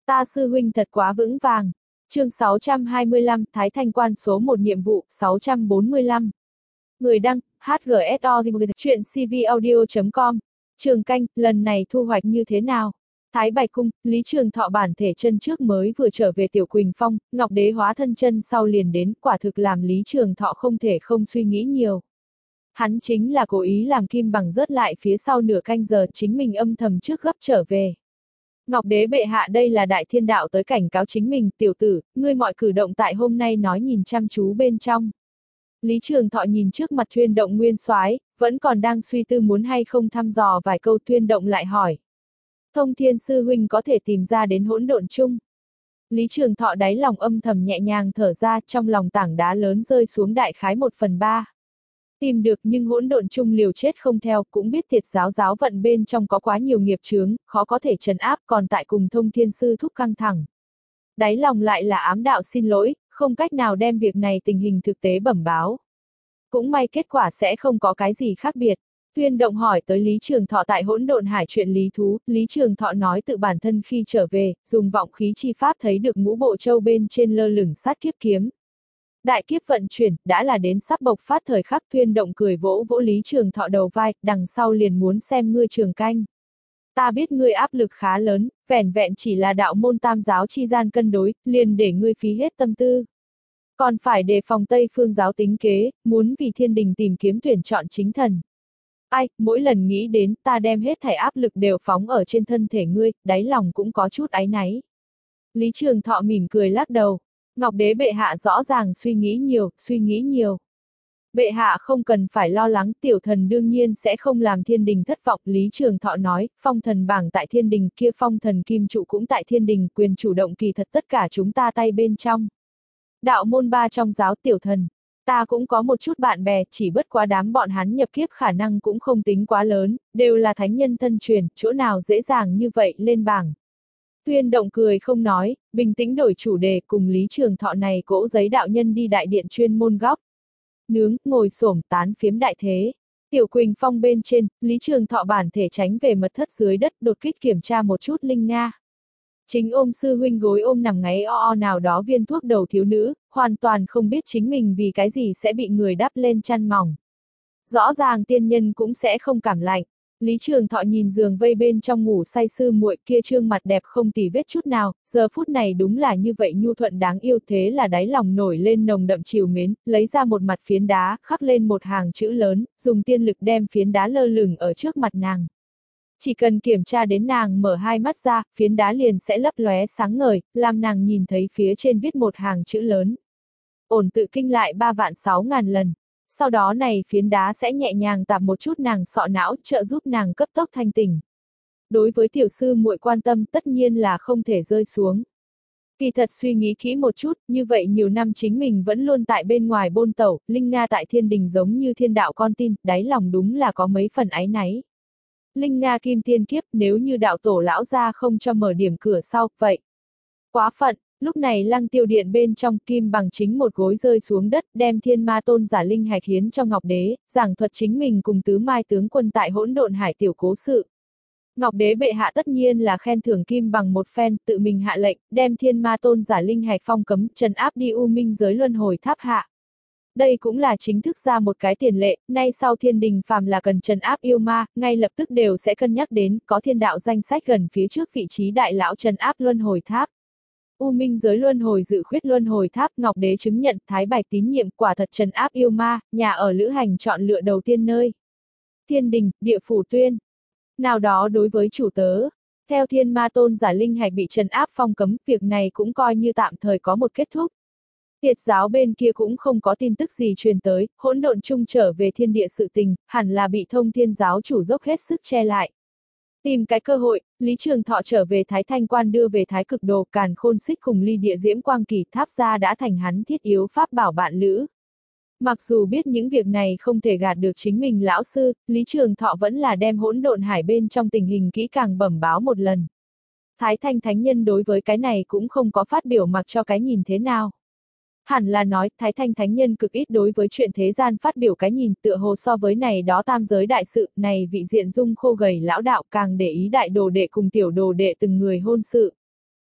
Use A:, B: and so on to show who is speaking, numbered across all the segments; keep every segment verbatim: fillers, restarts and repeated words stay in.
A: Ta sư huynh thật quá vững vàng. Chương sáu trăm hai mươi lăm, Thái Thanh quan số một nhiệm vụ, sáu trăm bốn mươi lăm. Người đăng, hát giê ét o, chuyện c v audio chấm com. Trường canh, lần này thu hoạch như thế nào? Thái Bạch Cung, Lý Trường Thọ bản thể chân trước mới vừa trở về Tiểu Quỳnh Phong, Ngọc Đế hóa thân chân sau liền đến, quả thực làm Lý Trường Thọ không thể không suy nghĩ nhiều. Hắn chính là cố ý làm Kim Bằng rớt lại phía sau nửa canh giờ, chính mình âm thầm trước gấp trở về. Ngọc Đế bệ hạ, đây là đại thiên đạo tới cảnh cáo chính mình, tiểu tử, ngươi mọi cử động tại hôm nay nói nhìn chăm chú bên trong. Lý Trường Thọ nhìn trước mặt Thuyên Động nguyên soái, vẫn còn đang suy tư muốn hay không thăm dò vài câu. Thuyên Động lại hỏi. Thông Thiên sư huynh có thể tìm ra đến hỗn độn chung. Lý Trường Thọ đáy lòng âm thầm nhẹ nhàng thở ra, trong lòng tảng đá lớn rơi xuống đại khái một phần ba. Tìm được nhưng hỗn độn chung liều chết không theo, cũng biết thiệt giáo giáo vận bên trong có quá nhiều nghiệp chướng, khó có thể trấn áp, còn tại cùng Thông Thiên sư thúc căng thẳng. Đáy lòng lại là ám đạo xin lỗi, không cách nào đem việc này tình hình thực tế bẩm báo. Cũng may kết quả sẽ không có cái gì khác biệt. Thuyên Động hỏi tới Lý Trường Thọ tại hỗn độn hải chuyện lý thú, Lý Trường Thọ nói tự bản thân khi trở về, dùng vọng khí chi pháp thấy được ngũ bộ châu bên trên lơ lửng sát kiếp kiếm. Đại kiếp vận chuyển, đã là đến sắp bộc phát thời khắc. Thuyên Động cười vỗ vỗ Lý Trường Thọ đầu vai, đằng sau liền muốn xem ngươi trường canh. Ta biết ngươi áp lực khá lớn, vẻn vẹn chỉ là đạo môn tam giáo chi gian cân đối, liền để ngươi phí hết tâm tư. Còn phải đề phòng Tây phương giáo tính kế, muốn vì thiên đình tìm kiếm tuyển chọn chính thần. Ai, mỗi lần nghĩ đến ta đem hết thảy áp lực đều phóng ở trên thân thể ngươi, đáy lòng cũng có chút áy náy. Lý Trường Thọ mỉm cười lắc đầu. Ngọc Đế bệ hạ rõ ràng suy nghĩ nhiều, suy nghĩ nhiều. Bệ hạ không cần phải lo lắng, tiểu thần đương nhiên sẽ không làm thiên đình thất vọng. Lý Trường Thọ nói, phong thần bảng tại thiên đình, kia phong thần kim trụ cũng tại thiên đình, quyền chủ động kỳ thật tất cả chúng ta tay bên trong. Đạo môn ba trong giáo tiểu thần, ta cũng có một chút bạn bè, chỉ bất quá đám bọn hắn nhập kiếp khả năng cũng không tính quá lớn, đều là thánh nhân thân truyền, chỗ nào dễ dàng như vậy lên bảng. Thuyên Động cười không nói, bình tĩnh đổi chủ đề, cùng Lý Trường Thọ này cỗ giấy đạo nhân đi đại điện chuyên môn góc. Nướng, ngồi xổm tán phiếm đại thế. Tiểu Quỳnh Phong bên trên, Lý Trường Thọ bản thể tránh về mật thất dưới đất, đột kích kiểm tra một chút linh nga. Chính ôm sư huynh gối ôm nằm ngáy o o nào đó viên thuốc đầu thiếu nữ, hoàn toàn không biết chính mình vì cái gì sẽ bị người đắp lên chăn mỏng. Rõ ràng tiên nhân cũng sẽ không cảm lạnh. Lý Trường Thọ nhìn giường vây bên trong ngủ say sư muội kia trương mặt đẹp không tì vết chút nào, giờ phút này đúng là như vậy nhu thuận đáng yêu, thế là đáy lòng nổi lên nồng đậm trìu mến, lấy ra một mặt phiến đá, khắc lên một hàng chữ lớn, dùng tiên lực đem phiến đá lơ lửng ở trước mặt nàng. Chỉ cần kiểm tra đến nàng mở hai mắt ra, phiến đá liền sẽ lấp lóe sáng ngời, làm nàng nhìn thấy phía trên viết một hàng chữ lớn. Ổn tự kinh lại ba vạn sáu ngàn lần. Sau đó này phiến đá sẽ nhẹ nhàng tạp một chút nàng sọ não, trợ giúp nàng cấp tốc thanh tỉnh. Đối với tiểu sư muội quan tâm tất nhiên là không thể rơi xuống. Kỳ thật suy nghĩ kỹ một chút, như vậy nhiều năm chính mình vẫn luôn tại bên ngoài bôn tẩu, Linh Nga tại thiên đình giống như thiên đạo con tin, đáy lòng đúng là có mấy phần áy náy. Linh Nga kim tiên kiếp, nếu như đạo tổ lão gia không cho mở điểm cửa sau, vậy. Quá phận. Lúc này Lăng Tiêu Điện bên trong, Kim Bằng chính một gối rơi xuống đất, đem Thiên Ma Tôn giả linh hạch hiến cho Ngọc Đế, giảng thuật chính mình cùng Tứ Mai tướng quân tại hỗn độn hải tiểu cố sự. Ngọc Đế bệ hạ tất nhiên là khen thưởng Kim Bằng một phen, tự mình hạ lệnh, đem Thiên Ma Tôn giả linh hạch phong cấm, trấn áp đi U Minh giới luân hồi tháp hạ. Đây cũng là chính thức ra một cái tiền lệ, nay sau thiên đình phàm là cần trấn áp yêu ma, ngay lập tức đều sẽ cân nhắc đến, có thiên đạo danh sách gần phía trước vị trí đại lão trấn áp luân hồi tháp. U Minh giới luân hồi dự khuyết luân hồi tháp, Ngọc Đế chứng nhận, Thái Bạch tín nhiệm, quả thật trấn áp yêu ma, nhà ở lữ hành chọn lựa đầu tiên nơi. Thiên đình, địa phủ tuyên. Nào đó đối với chủ tớ, theo Thiên Ma Tôn giả linh hạch bị trấn áp phong cấm, việc này cũng coi như tạm thời có một kết thúc. Tiệt giáo bên kia cũng không có tin tức gì truyền tới, hỗn độn chung trở về thiên địa sự tình, hẳn là bị Thông Thiên giáo chủ dốc hết sức che lại. Tìm cái cơ hội, Lý Trường Thọ trở về Thái Thanh quan đưa về Thái Cực Đồ, Càn Khôn Xích cùng ly địa diễm quang kỳ tháp ra đã thành hắn thiết yếu pháp bảo bạn lữ. Mặc dù biết những việc này không thể gạt được chính mình lão sư, Lý Trường Thọ vẫn là đem hỗn độn hải bên trong tình hình kỹ càng bẩm báo một lần. Thái Thanh thánh nhân đối với cái này cũng không có phát biểu mặc cho cái nhìn thế nào. Hẳn là nói, Thái Thanh thánh nhân cực ít đối với chuyện thế gian phát biểu cái nhìn, tựa hồ so với này đó tam giới đại sự, này vị diện dung khô gầy lão đạo càng để ý đại đồ đệ cùng tiểu đồ đệ từng người hôn sự.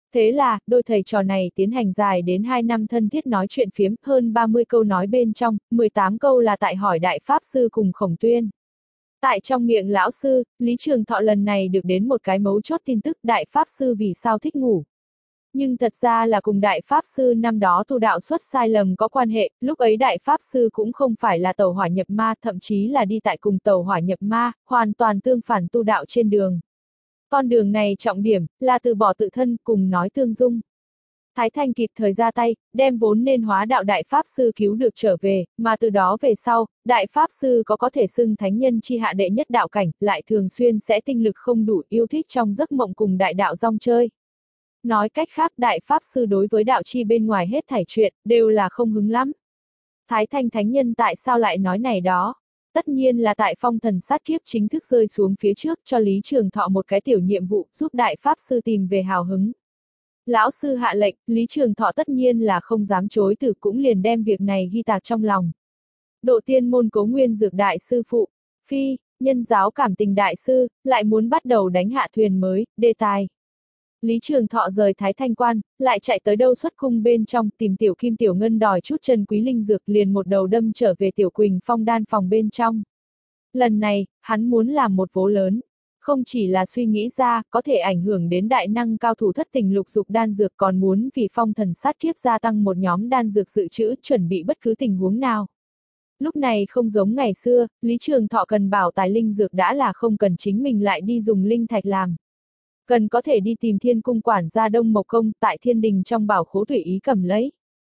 A: Thế là, đôi thầy trò này tiến hành dài đến hai năm thân thiết nói chuyện phiếm, hơn ba mươi câu nói bên trong, mười tám câu là tại hỏi Đại Pháp Sư cùng Khổng Tuyên. Tại trong miệng lão sư, Lý Trường Thọ lần này được đến một cái mấu chốt tin tức Đại Pháp Sư vì sao thích ngủ. Nhưng thật ra là cùng Đại Pháp Sư năm đó tu đạo xuất sai lầm có quan hệ, lúc ấy Đại Pháp Sư cũng không phải là tẩu hỏa nhập ma, thậm chí là đi tại cùng tẩu hỏa nhập ma, hoàn toàn tương phản tu đạo trên đường. Con đường này trọng điểm, là từ bỏ tự thân, cùng nói tương dung. Thái Thanh kịp thời ra tay, đem vốn nên hóa đạo Đại Pháp Sư cứu được trở về, mà từ đó về sau, Đại Pháp Sư có có thể xưng thánh nhân chi hạ đệ nhất đạo cảnh, lại thường xuyên sẽ tinh lực không đủ, yêu thích trong giấc mộng cùng đại đạo rong chơi. Nói cách khác Đại Pháp Sư đối với đạo chi bên ngoài hết thảy chuyện, đều là không hứng lắm. Thái Thanh Thánh Nhân tại sao lại nói này đó? Tất nhiên là tại phong thần sát kiếp chính thức rơi xuống phía trước cho Lý Trường Thọ một cái tiểu nhiệm vụ giúp Đại Pháp Sư tìm về hào hứng. Lão sư hạ lệnh, Lý Trường Thọ tất nhiên là không dám chối từ cũng liền đem việc này ghi tạc trong lòng. Độ tiên môn Cố Nguyên Dược Đại Sư Phụ, Phi, nhân giáo cảm tình Đại Sư, lại muốn bắt đầu đánh hạ thuyền mới, đề tài. Lý Trường Thọ rời Thái Thanh Quan, lại chạy tới đâu xuất cung bên trong tìm Tiểu Kim Tiểu Ngân đòi chút chân quý linh dược liền một đầu đâm trở về Tiểu Quỳnh Phong đan phòng bên trong. Lần này, hắn muốn làm một vố lớn. Không chỉ là suy nghĩ ra, có thể ảnh hưởng đến đại năng cao thủ thất tình lục dục đan dược còn muốn vì phong thần sát kiếp gia tăng một nhóm đan dược dự trữ chuẩn bị bất cứ tình huống nào. Lúc này không giống ngày xưa, Lý Trường Thọ cần bảo tài linh dược đã là không cần chính mình lại đi dùng linh thạch làm. Cần có thể đi tìm Thiên Cung quản gia Đông Mộc Công tại thiên đình trong bảo khố tùy ý cầm lấy.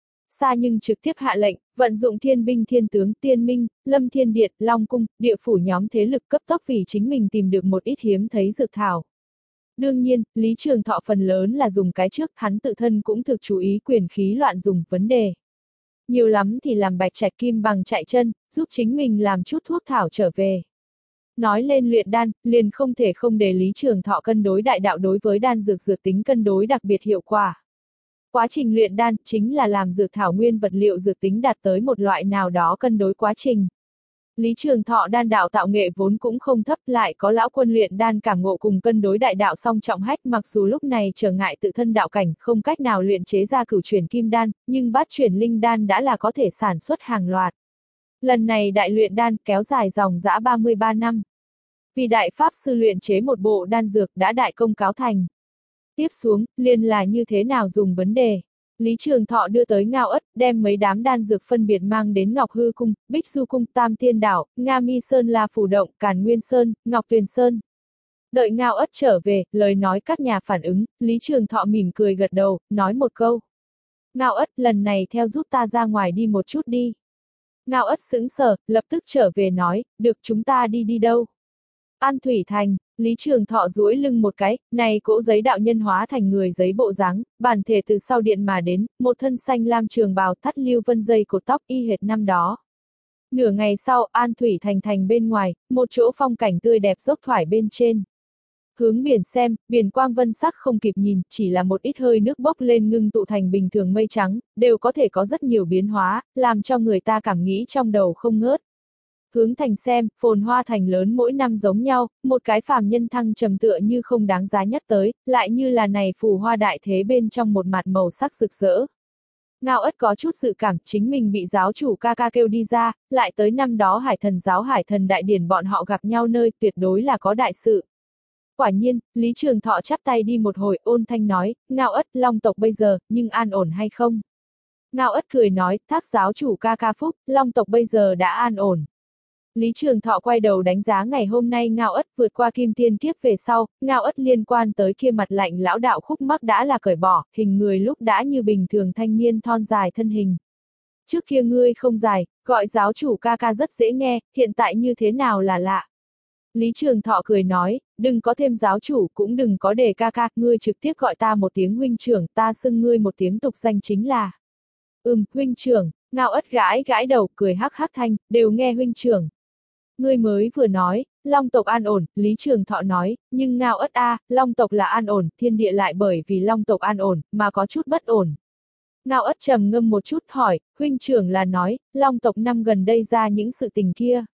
A: Xa nhưng trực tiếp hạ lệnh, vận dụng thiên binh thiên tướng Tiên Minh, Lâm Thiên Điện, Long Cung, địa phủ nhóm thế lực cấp tốc vì chính mình tìm được một ít hiếm thấy dược thảo. Đương nhiên, Lý Trường Thọ phần lớn là dùng cái trước, hắn tự thân cũng thực chú ý quyền khí loạn dùng vấn đề. Nhiều lắm thì làm Bạch Trạch Kim bằng chạy chân, giúp chính mình làm chút thuốc thảo trở về. Nói lên luyện đan, liền không thể không để Lý Trường Thọ cân đối đại đạo đối với đan dược dược tính cân đối đặc biệt hiệu quả. Quá trình luyện đan chính là làm dược thảo nguyên vật liệu dược tính đạt tới một loại nào đó cân đối quá trình. Lý Trường Thọ đan đạo tạo nghệ vốn cũng không thấp, lại có lão quân luyện đan cảm ngộ cùng cân đối đại đạo song trọng hách, mặc dù lúc này trở ngại tự thân đạo cảnh không cách nào luyện chế ra cửu chuyển kim đan, nhưng bát chuyển linh đan đã là có thể sản xuất hàng loạt. Lần này đại luyện đan kéo dài dòng dã ba mươi ba năm. Vì Đại Pháp Sư luyện chế một bộ đan dược đã đại công cáo thành. Tiếp xuống, liền là như thế nào dùng vấn đề. Lý Trường Thọ đưa tới Ngao Ất, đem mấy đám đan dược phân biệt mang đến Ngọc Hư Cung, Bích Du Cung, Tam Tiên Đảo, Nga Mi Sơn La Phủ Động, Càn Nguyên Sơn, Ngọc Tuyền Sơn. Đợi Ngao Ất trở về, lời nói các nhà phản ứng, Lý Trường Thọ mỉm cười gật đầu, nói một câu. Ngao Ất, lần này theo giúp ta ra ngoài đi một chút đi. Ngao Ất sững sờ, lập tức trở về nói, được, chúng ta đi đi đâu? An Thủy Thành. Lý Trường Thọ duỗi lưng một cái, này cỗ giấy đạo nhân hóa thành người giấy bộ dáng, bản thể từ sau điện mà đến, một thân xanh lam trường bào thắt lưu vân dây cột tóc y hệt năm đó. Nửa ngày sau, An Thủy Thành thành bên ngoài, một chỗ phong cảnh tươi đẹp dốc thoải bên trên. Hướng biển xem, biển quang vân sắc không kịp nhìn, chỉ là một ít hơi nước bốc lên ngưng tụ thành bình thường mây trắng, đều có thể có rất nhiều biến hóa, làm cho người ta cảm nghĩ trong đầu không ngớt. Hướng thành xem, phồn hoa thành lớn mỗi năm giống nhau, một cái phàm nhân thăng trầm tựa như không đáng giá nhắc tới, lại như là này phù hoa đại thế bên trong một mặt màu sắc rực rỡ. Ngao Ất có chút dự cảm chính mình bị giáo chủ ca ca kêu đi ra, lại tới năm đó hải thần giáo hải thần đại điển bọn họ gặp nhau nơi tuyệt đối là có đại sự. Quả nhiên, Lý Trường Thọ chắp tay đi một hồi ôn thanh nói, Ngao Ất, Long tộc bây giờ, nhưng an ổn hay không? Ngao Ất cười nói, thác giáo chủ ca ca phúc, Long tộc bây giờ đã an ổn. Lý Trường Thọ quay đầu đánh giá ngày hôm nay Ngao Ất vượt qua kim tiên kiếp về sau, Ngao Ất liên quan tới kia mặt lạnh lão đạo khúc mắc đã là cởi bỏ, hình người lúc đã như bình thường thanh niên thon dài thân hình. Trước kia ngươi không dài, gọi giáo chủ ca ca rất dễ nghe, hiện tại như thế nào là lạ. Lý Trường Thọ cười nói, đừng có thêm giáo chủ cũng đừng có để ca ca, ngươi trực tiếp gọi ta một tiếng huynh trưởng, ta xưng ngươi một tiếng tục danh chính là. Ừm, huynh trưởng, Ngao Ất gãi gãi đầu, cười hắc hắc thanh, đều nghe huynh trưởng. Ngươi mới vừa nói, Long tộc an ổn, Lý Trường Thọ nói, nhưng Ngao Ất a, Long tộc là an ổn, thiên địa lại bởi vì Long tộc an ổn, mà có chút bất ổn. Ngao Ất trầm ngâm một chút hỏi, huynh trưởng là nói, Long tộc năm gần đây ra những sự tình kia.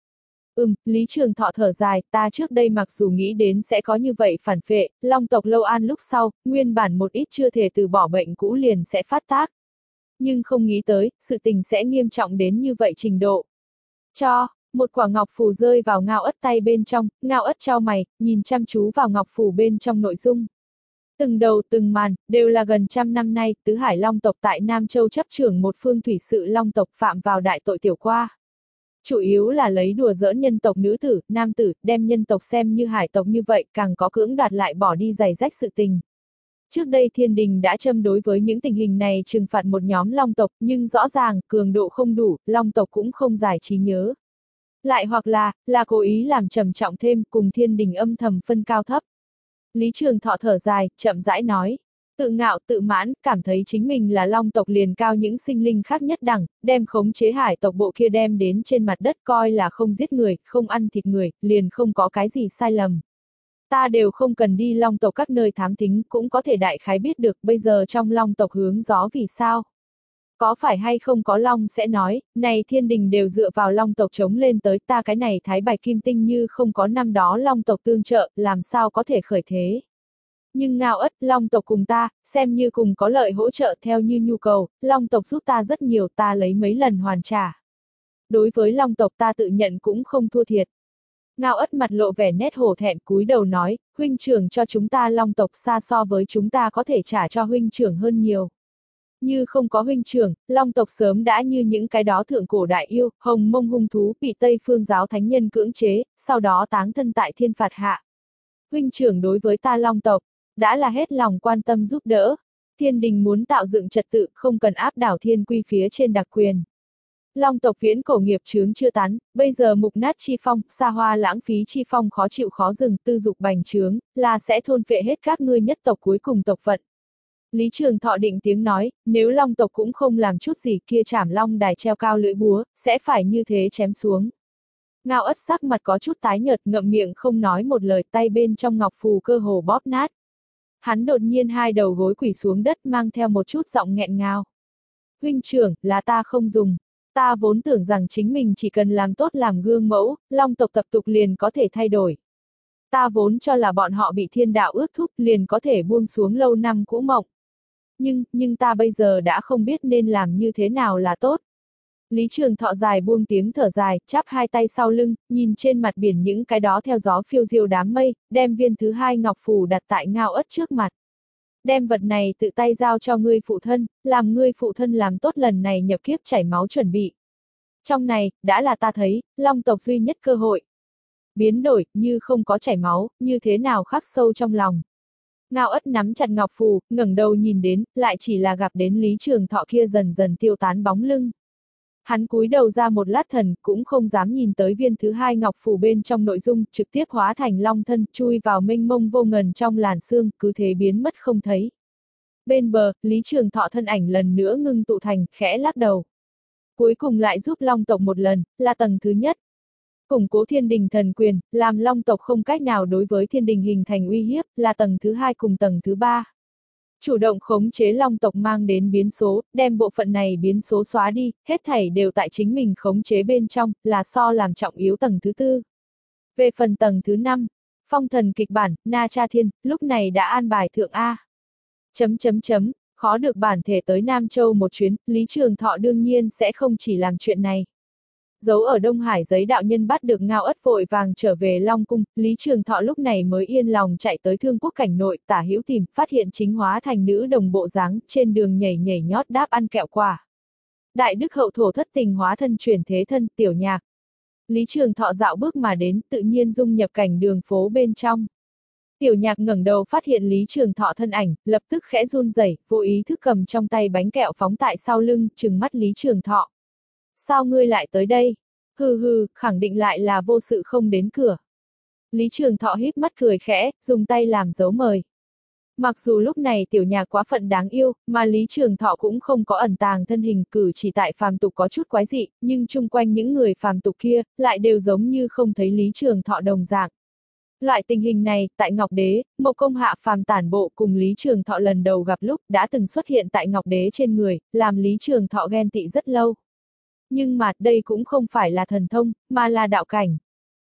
A: Ừm, Lý Trường Thọ thở dài, ta trước đây mặc dù nghĩ đến sẽ có như vậy phản phệ, long tộc Lâu An lúc sau, nguyên bản một ít chưa thể từ bỏ bệnh cũ liền sẽ phát tác. Nhưng không nghĩ tới, sự tình sẽ nghiêm trọng đến như vậy trình độ. Cho, một quả ngọc phù rơi vào Ngao Ất tay bên trong, Ngao Ất chau mày, nhìn chăm chú vào ngọc phù bên trong nội dung. Từng đầu từng màn, đều là gần trăm năm nay, tứ hải long tộc tại Nam Châu chấp trưởng một phương thủy sự long tộc phạm vào đại tội tiểu qua. Chủ yếu là lấy đùa giỡn nhân tộc nữ tử, nam tử, đem nhân tộc xem như hải tộc như vậy, càng có cưỡng đoạt lại bỏ đi giày rách sự tình. Trước đây thiên đình đã châm đối với những tình hình này trừng phạt một nhóm long tộc, nhưng rõ ràng, cường độ không đủ, long tộc cũng không giải trí nhớ. Lại hoặc là, là cố ý làm trầm trọng thêm, cùng thiên đình âm thầm phân cao thấp. Lý Trường Thọ thở dài, chậm rãi nói. Tự ngạo, tự mãn, cảm thấy chính mình là long tộc liền cao những sinh linh khác nhất đẳng, đem khống chế hải tộc bộ kia đem đến trên mặt đất coi là không giết người, không ăn thịt người, liền không có cái gì sai lầm. Ta đều không cần đi long tộc các nơi thám thính cũng có thể đại khái biết được bây giờ trong long tộc hướng gió vì sao. Có phải hay không có long sẽ nói, này thiên đình đều dựa vào long tộc chống lên tới ta cái này thái bạch kim tinh như không có năm đó long tộc tương trợ, làm sao có thể khởi thế. Nhưng Ngao Ất, long tộc cùng ta, xem như cùng có lợi hỗ trợ theo như nhu cầu, long tộc giúp ta rất nhiều ta lấy mấy lần hoàn trả. Đối với long tộc ta tự nhận cũng không thua thiệt. Ngao Ất mặt lộ vẻ nét hổ thẹn cúi đầu nói, huynh trưởng cho chúng ta long tộc xa so với chúng ta có thể trả cho huynh trưởng hơn nhiều. Như không có huynh trưởng, long tộc sớm đã như những cái đó thượng cổ đại yêu, hồng mông hung thú bị Tây Phương giáo thánh nhân cưỡng chế, sau đó táng thân tại thiên phạt hạ. Huynh trưởng đối với ta long tộc, đã là hết lòng quan tâm giúp đỡ. Thiên đình muốn tạo dựng trật tự, không cần áp đảo thiên quy phía trên đặc quyền. Long tộc viễn cổ nghiệp chướng chưa tán, bây giờ mục nát chi phong, xa hoa lãng phí chi phong khó chịu khó dừng, tư dục bành trướng, là sẽ thôn phệ hết các ngươi nhất tộc cuối cùng tộc phận. Lý Trường Thọ định tiếng nói, nếu long tộc cũng không làm chút gì kia chảm long đài treo cao lưỡi búa, sẽ phải như thế chém xuống. Ngao Ất sắc mặt có chút tái nhợt, ngậm miệng không nói một lời, tay bên trong ngọc phù cơ hồ bóp nát. Hắn đột nhiên hai đầu gối quỳ xuống đất mang theo một chút giọng nghẹn ngào. Huynh trưởng, là ta không dùng. Ta vốn tưởng rằng chính mình chỉ cần làm tốt làm gương mẫu, long tộc tập tục liền có thể thay đổi. Ta vốn cho là bọn họ bị thiên đạo ước thúc liền có thể buông xuống lâu năm cũ mộng. Nhưng, nhưng ta bây giờ đã không biết nên làm như thế nào là tốt. Lý Trường Thọ dài buông tiếng thở dài, chắp hai tay sau lưng, nhìn trên mặt biển những cái đó theo gió phiêu diêu đám mây, đem viên thứ hai ngọc phù đặt tại Ngao Ất trước mặt. Đem vật này tự tay giao cho ngươi phụ thân, làm ngươi phụ thân làm tốt lần này nhập kiếp chảy máu chuẩn bị. Trong này, đã là ta thấy, long tộc duy nhất cơ hội. Biến đổi, như không có chảy máu, như thế nào khắc sâu trong lòng. Ngao Ất nắm chặt ngọc phù, ngẩng đầu nhìn đến, lại chỉ là gặp đến Lý Trường Thọ kia dần dần tiêu tán bóng lưng. Hắn cúi đầu ra một lát thần, cũng không dám nhìn tới viên thứ hai ngọc phù bên trong nội dung, trực tiếp hóa thành long thân, chui vào mênh mông vô ngần trong làn xương, cứ thế biến mất không thấy. Bên bờ, Lý Trường Thọ thân ảnh lần nữa ngưng tụ thành, khẽ lắc đầu. Cuối cùng lại giúp long tộc một lần, là tầng thứ nhất. Củng cố thiên đình thần quyền, làm long tộc không cách nào đối với thiên đình hình thành uy hiếp, là tầng thứ hai cùng tầng thứ ba. Chủ động khống chế long tộc mang đến biến số, đem bộ phận này biến số xóa đi, hết thảy đều tại chính mình khống chế bên trong, là so làm trọng yếu tầng thứ tư. Về phần tầng thứ năm, phong thần kịch bản, Na Cha Thiên, lúc này đã an bài thượng A. Chấm chấm chấm, khó được bản thể tới Nam Châu một chuyến, Lý Trường Thọ đương nhiên sẽ không chỉ làm chuyện này. Giấu ở Đông Hải giấy đạo nhân bắt được Ngao Ất vội vàng trở về Long Cung, Lý Trường Thọ lúc này mới yên lòng chạy tới Thương Quốc cảnh nội, tả hữu tìm, phát hiện chính hóa thành nữ đồng bộ dáng, trên đường nhảy nhảy nhót đáp ăn kẹo quả. Đại đức hậu thổ thất tình hóa thân chuyển thế thân, tiểu nhạc. Lý Trường Thọ dạo bước mà đến, tự nhiên dung nhập cảnh đường phố bên trong. Tiểu nhạc ngẩng đầu phát hiện Lý Trường Thọ thân ảnh, lập tức khẽ run rẩy, vô ý thức cầm trong tay bánh kẹo phóng tại sau lưng, trừng mắt Lý Trường Thọ. Sao ngươi lại tới đây? Hừ hừ, khẳng định lại là vô sự không đến cửa. Lý Trường Thọ híp mắt cười khẽ, dùng tay làm dấu mời. Mặc dù lúc này tiểu nhạc quá phận đáng yêu, mà Lý Trường Thọ cũng không có ẩn tàng thân hình cử chỉ tại phàm tục có chút quái dị, nhưng chung quanh những người phàm tục kia, lại đều giống như không thấy Lý Trường Thọ đồng dạng. Loại tình hình này, tại Ngọc Đế, Mộc Công Hạ phàm tản bộ cùng Lý Trường Thọ lần đầu gặp lúc đã từng xuất hiện tại Ngọc Đế trên người, làm Lý Trường Thọ ghen tị rất lâu. Nhưng mà, đây cũng không phải là thần thông, mà là đạo cảnh.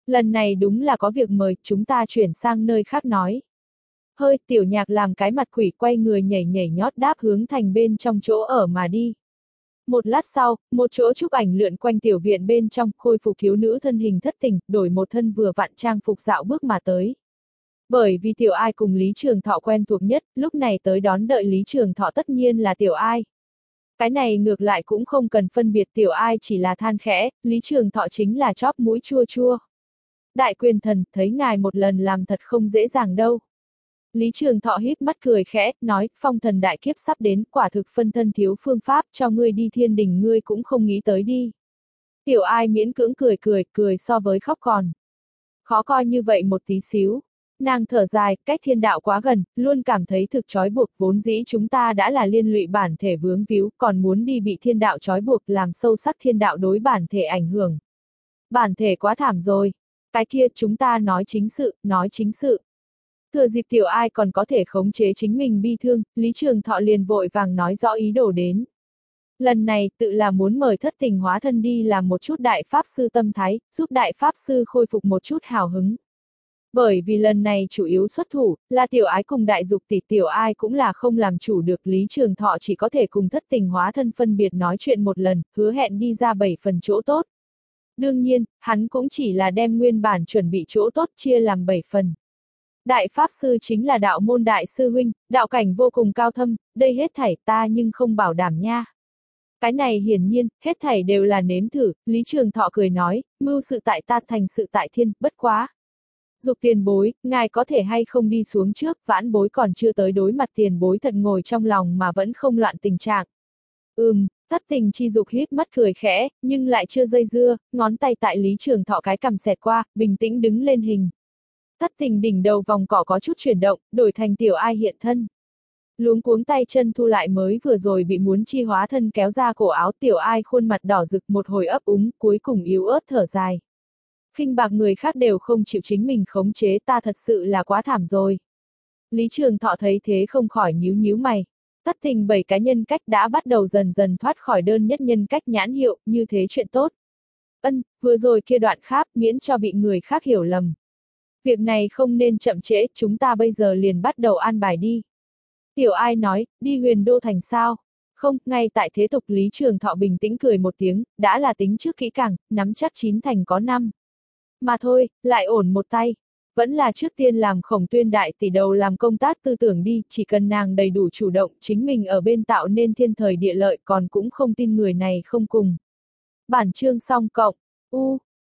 A: Lần này đúng là có việc mời, chúng ta chuyển sang nơi khác nói. Hơi, Tiểu Nhạc làm cái mặt quỷ quay người nhảy nhảy nhót đáp hướng thành bên trong chỗ ở mà đi. Một lát sau, một chỗ chụp ảnh lượn quanh tiểu viện bên trong, khôi phục thiếu nữ thân hình thất tình, đổi một thân vừa vặn trang phục dạo bước mà tới. Bởi vì Tiểu Ai cùng Lý Trường Thọ quen thuộc nhất, lúc này tới đón đợi Lý Trường Thọ tất nhiên là Tiểu Ai. Cái này ngược lại cũng không cần phân biệt, Tiểu Ai chỉ là than khẽ, Lý Trường Thọ chính là chóp mũi chua chua. Đại quyền thần, thấy ngài một lần làm thật không dễ dàng đâu. Lý Trường Thọ híp mắt cười khẽ, nói, phong thần đại kiếp sắp đến, quả thực phân thân thiếu phương pháp, cho ngươi đi thiên đình ngươi cũng không nghĩ tới đi. Tiểu Ai miễn cưỡng cười cười, cười so với khóc còn. Khó coi như vậy một tí xíu. Nàng thở dài, cách thiên đạo quá gần, luôn cảm thấy thực trói buộc, vốn dĩ chúng ta đã là liên lụy bản thể vướng víu, còn muốn đi bị thiên đạo trói buộc làm sâu sắc thiên đạo đối bản thể ảnh hưởng. Bản thể quá thảm rồi. Cái kia chúng ta nói chính sự, nói chính sự. Thừa dịp Tiểu Ai còn có thể khống chế chính mình bi thương, Lý Trường Thọ liền vội vàng nói rõ ý đồ đến. Lần này, tự là muốn mời thất tình hóa thân đi làm một chút đại pháp sư tâm thái, giúp đại pháp sư khôi phục một chút hào hứng. Bởi vì lần này chủ yếu xuất thủ, là Tiểu Ái cùng đại dục tỷ, Tiểu Ai cũng là không làm chủ được, Lý Trường Thọ chỉ có thể cùng thất tình hóa thân phân biệt nói chuyện một lần, hứa hẹn đi ra bảy phần chỗ tốt. Đương nhiên, hắn cũng chỉ là đem nguyên bản chuẩn bị chỗ tốt chia làm bảy phần. Đại Pháp Sư chính là đạo môn đại sư huynh, đạo cảnh vô cùng cao thâm, đây hết thảy ta nhưng không bảo đảm nha. Cái này hiển nhiên, hết thảy đều là nếm thử, Lý Trường Thọ cười nói, mưu sự tại ta thành sự tại thiên, bất quá. Dục tiền bối, ngài có thể hay không đi xuống trước, vãn bối còn chưa tới đối mặt tiền bối thật ngồi trong lòng mà vẫn không loạn tình trạng. Ừm, thất tình chi dục hít mắt cười khẽ, nhưng lại chưa dây dưa, ngón tay tại Lý Trường Thọ cái cằm xẹt qua, bình tĩnh đứng lên hình. Thất tình đỉnh đầu vòng cỏ có chút chuyển động, đổi thành Tiểu Ai hiện thân. Luống cuống tay chân thu lại mới vừa rồi bị muốn chi hóa thân kéo ra cổ áo, Tiểu Ai khuôn mặt đỏ rực một hồi ấp úng, cuối cùng yếu ớt thở dài. Khinh bạc người khác đều không chịu chính mình khống chế, ta thật sự là quá thảm rồi. Lý Trường Thọ thấy thế không khỏi nhíu nhíu mày. Thất tình bảy cái nhân cách đã bắt đầu dần dần thoát khỏi đơn nhất nhân cách nhãn hiệu, như thế chuyện tốt. Ân, vừa rồi kia đoạn khác miễn cho bị người khác hiểu lầm. Việc này không nên chậm trễ, chúng ta bây giờ liền bắt đầu an bài đi. Tiểu Ai nói, đi Huyền Đô thành sao? Không, ngay tại thế tục, Lý Trường Thọ bình tĩnh cười một tiếng, đã là tính trước kỹ càng, nắm chắc chín thành có năm. Mà thôi, lại ổn một tay. Vẫn là trước tiên làm Khổng Tuyên đại tỷ đầu làm công tác tư tưởng đi, chỉ cần nàng đầy đủ chủ động, chính mình ở bên tạo nên thiên thời địa lợi, còn cũng không tin người này không cùng. Bản chương xong cộng, u,